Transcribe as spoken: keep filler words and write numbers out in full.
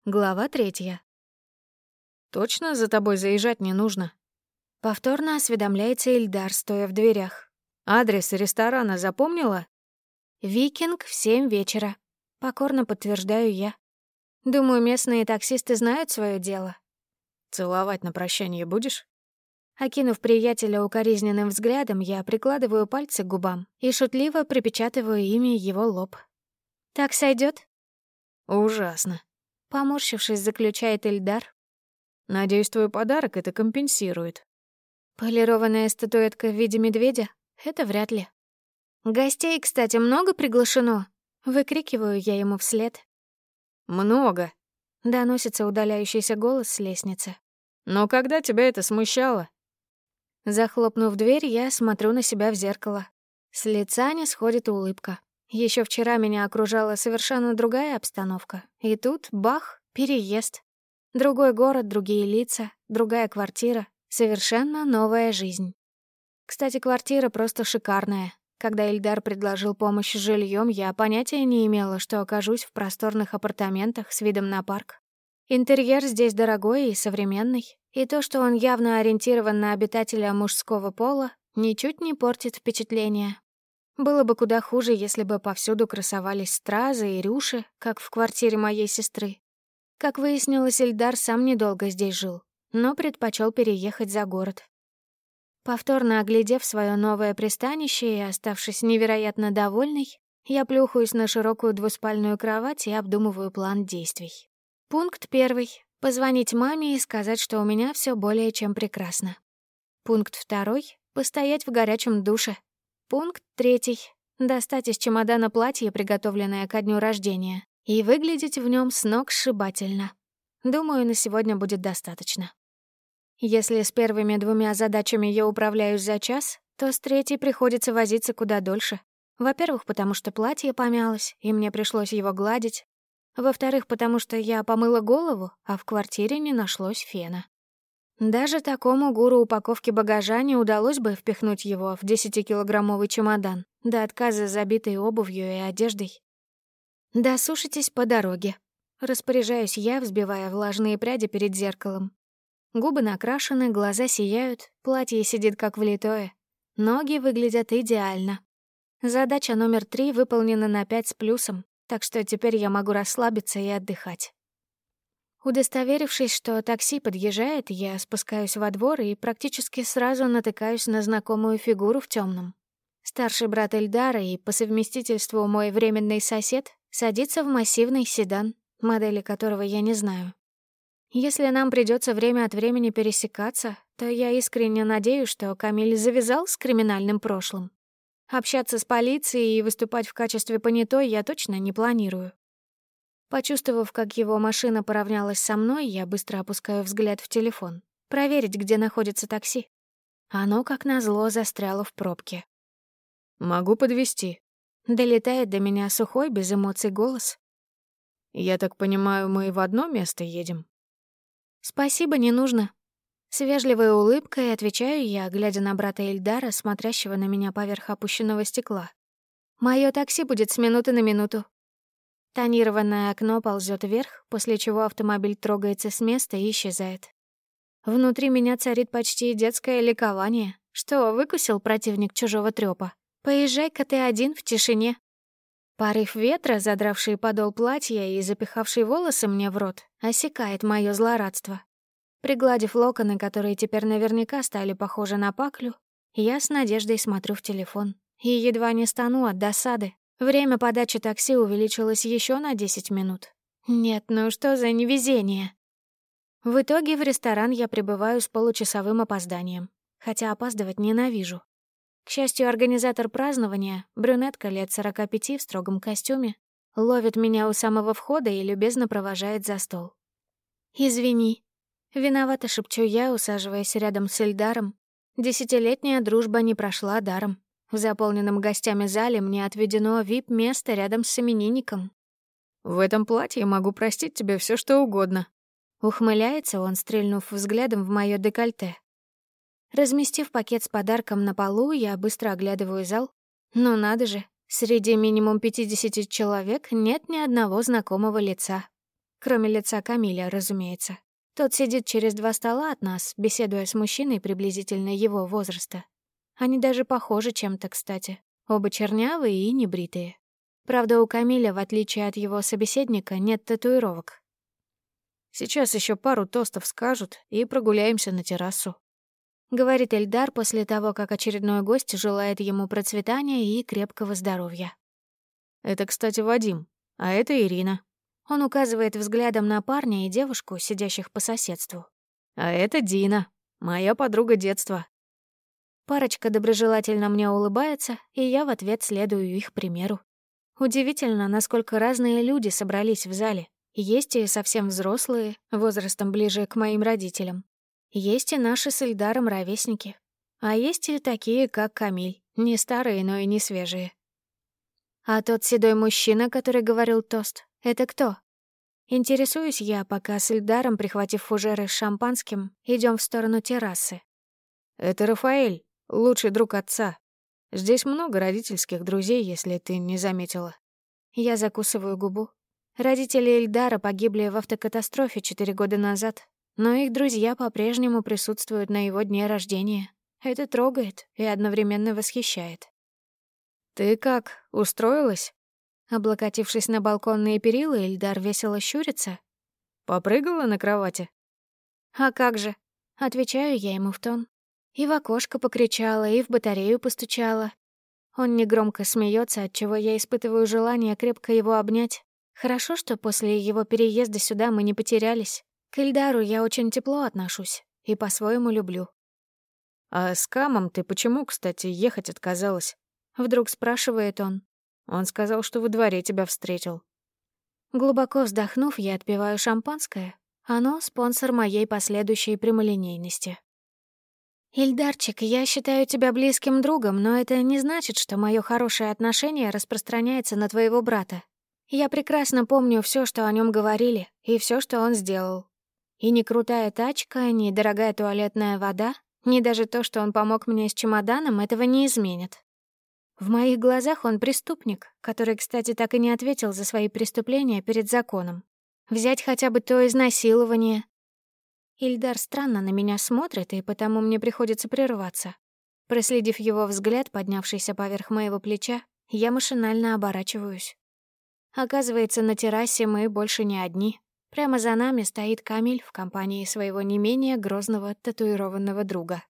Глава третья. «Точно за тобой заезжать не нужно?» Повторно осведомляется Ильдар, стоя в дверях. «Адрес ресторана запомнила?» «Викинг в семь вечера». Покорно подтверждаю я. Думаю, местные таксисты знают свое дело. «Целовать на прощание будешь?» Окинув приятеля укоризненным взглядом, я прикладываю пальцы к губам и шутливо припечатываю ими его лоб. «Так сойдет? «Ужасно», — поморщившись, заключает Ильдар. «Надеюсь, твой подарок это компенсирует». Полированная статуэтка в виде медведя? Это вряд ли. «Гостей, кстати, много приглашено?» — выкрикиваю я ему вслед. «Много», — доносится удаляющийся голос с лестницы. «Но когда тебя это смущало?» Захлопнув дверь, я смотрю на себя в зеркало. С лица не сходит улыбка. Еще вчера меня окружала совершенно другая обстановка. И тут, бах, переезд. Другой город, другие лица, другая квартира, совершенно новая жизнь. Кстати, квартира просто шикарная. Когда Ильдар предложил помощь с жильем, я понятия не имела, что окажусь в просторных апартаментах с видом на парк. Интерьер здесь дорогой и современный, и то, что он явно ориентирован на обитателя мужского пола, ничуть не портит впечатление. Было бы куда хуже, если бы повсюду красовались стразы и рюши, как в квартире моей сестры. Как выяснилось, Ильдар сам недолго здесь жил, но предпочел переехать за город. Повторно оглядев свое новое пристанище и оставшись невероятно довольной, я плюхаюсь на широкую двуспальную кровать и обдумываю план действий. Пункт первый — позвонить маме и сказать, что у меня все более чем прекрасно. Пункт второй — постоять в горячем душе. Пункт третий — достать из чемодана платье, приготовленное ко дню рождения, и выглядеть в нем с ног сшибательно. Думаю, на сегодня будет достаточно. Если с первыми двумя задачами я управляюсь за час, то с третьей приходится возиться куда дольше. Во-первых, потому что платье помялось, и мне пришлось его гладить. Во-вторых, потому что я помыла голову, а в квартире не нашлось фена. Даже такому гуру упаковки багажа не удалось бы впихнуть его в десятикилограммовый чемодан, до отказа забитый обувью и одеждой. «Досушитесь по дороге», — распоряжаюсь я, взбивая влажные пряди перед зеркалом. Губы накрашены, глаза сияют, платье сидит как влитое. Ноги выглядят идеально. Задача номер три выполнена на пять с плюсом, так что теперь я могу расслабиться и отдыхать. Удостоверившись, что такси подъезжает, я спускаюсь во двор и практически сразу натыкаюсь на знакомую фигуру в темном. Старший брат Эльдара и по совместительству мой временный сосед садится в массивный седан, модели которого я не знаю. Если нам придется время от времени пересекаться, то я искренне надеюсь, что Камиль завязал с криминальным прошлым. Общаться с полицией и выступать в качестве понятой я точно не планирую. Почувствовав, как его машина поравнялась со мной, я быстро опускаю взгляд в телефон. Проверить, где находится такси. Оно, как назло, застряло в пробке. «Могу подвезти». Долетает до меня сухой, без эмоций голос. «Я так понимаю, мы в одно место едем?» «Спасибо, не нужно». С вежливой улыбкой отвечаю я, глядя на брата Ильдара, смотрящего на меня поверх опущенного стекла. «Моё такси будет с минуты на минуту». Тонированное окно ползёт вверх, после чего автомобиль трогается с места и исчезает. Внутри меня царит почти детское ликование. Что, выкусил противник чужого трёпа? Поезжай-ка ты один в тишине. Порыв ветра, задравший подол платья и запихавший волосы мне в рот, осекает моё злорадство. Пригладив локоны, которые теперь наверняка стали похожи на паклю, я с надеждой смотрю в телефон и едва не стану от досады. Время подачи такси увеличилось еще на десять минут. Нет, ну что за невезение? В итоге в ресторан я прибываю с получасовым опозданием, хотя опаздывать ненавижу. К счастью, организатор празднования, брюнетка лет сорока пяти в строгом костюме, ловит меня у самого входа и любезно провожает за стол. «Извини». Виновато шепчу я, усаживаясь рядом с Ильдаром. Десятилетняя дружба не прошла даром. В заполненном гостями зале мне отведено вип-место рядом с именинником. «В этом платье могу простить тебе все, что угодно». Ухмыляется он, стрельнув взглядом в моё декольте. Разместив пакет с подарком на полу, я быстро оглядываю зал. Ну надо же, среди минимум пятидесяти человек нет ни одного знакомого лица. Кроме лица Камиля, разумеется. Тот сидит через два стола от нас, беседуя с мужчиной приблизительно его возраста. Они даже похожи чем-то, кстати. Оба чернявые и небритые. Правда, у Камиля, в отличие от его собеседника, нет татуировок. «Сейчас еще пару тостов скажут и прогуляемся на террасу», — говорит Эльдар после того, как очередной гость желает ему процветания и крепкого здоровья. «Это, кстати, Вадим, а это Ирина». Он указывает взглядом на парня и девушку, сидящих по соседству. «А это Дина, моя подруга детства». Парочка доброжелательно мне улыбается, и я в ответ следую их примеру. Удивительно, насколько разные люди собрались в зале. Есть и совсем взрослые, возрастом ближе к моим родителям. Есть и наши с Эльдаром ровесники. А есть и такие, как Камиль, не старые, но и не свежие. А тот седой мужчина, который говорил тост, это кто? Интересуюсь я, пока с Эльдаром, прихватив фужеры с шампанским, идем в сторону террасы. «Это Рафаэль, лучший друг отца. Здесь много родительских друзей, если ты не заметила». Я закусываю губу. Родители Эльдара погибли в автокатастрофе четыре года назад, но их друзья по-прежнему присутствуют на его дне рождения. Это трогает и одновременно восхищает. «Ты как, устроилась?» Облокотившись на балконные перила, Эльдар весело щурится. «Попрыгала на кровати?» «А как же?» — отвечаю я ему в тон. И в окошко покричала, и в батарею постучала. Он негромко смеется, отчего я испытываю желание крепко его обнять. Хорошо, что после его переезда сюда мы не потерялись. К Эльдару я очень тепло отношусь и по-своему люблю. «А с Камом ты почему, кстати, ехать отказалась?» Вдруг спрашивает он. Он сказал, что во дворе тебя встретил. Глубоко вздохнув, я отпиваю шампанское. Оно — спонсор моей последующей прямолинейности. «Ильдарчик, я считаю тебя близким другом, но это не значит, что мое хорошее отношение распространяется на твоего брата. Я прекрасно помню все, что о нем говорили, и все, что он сделал. И ни крутая тачка, ни дорогая туалетная вода, ни даже то, что он помог мне с чемоданом, этого не изменит. В моих глазах он преступник, который, кстати, так и не ответил за свои преступления перед законом. Взять хотя бы то изнасилование. Ильдар странно на меня смотрит, и потому мне приходится прерваться. Проследив его взгляд, поднявшийся поверх моего плеча, я машинально оборачиваюсь. Оказывается, на террасе мы больше не одни. Прямо за нами стоит Камиль в компании своего не менее грозного татуированного друга.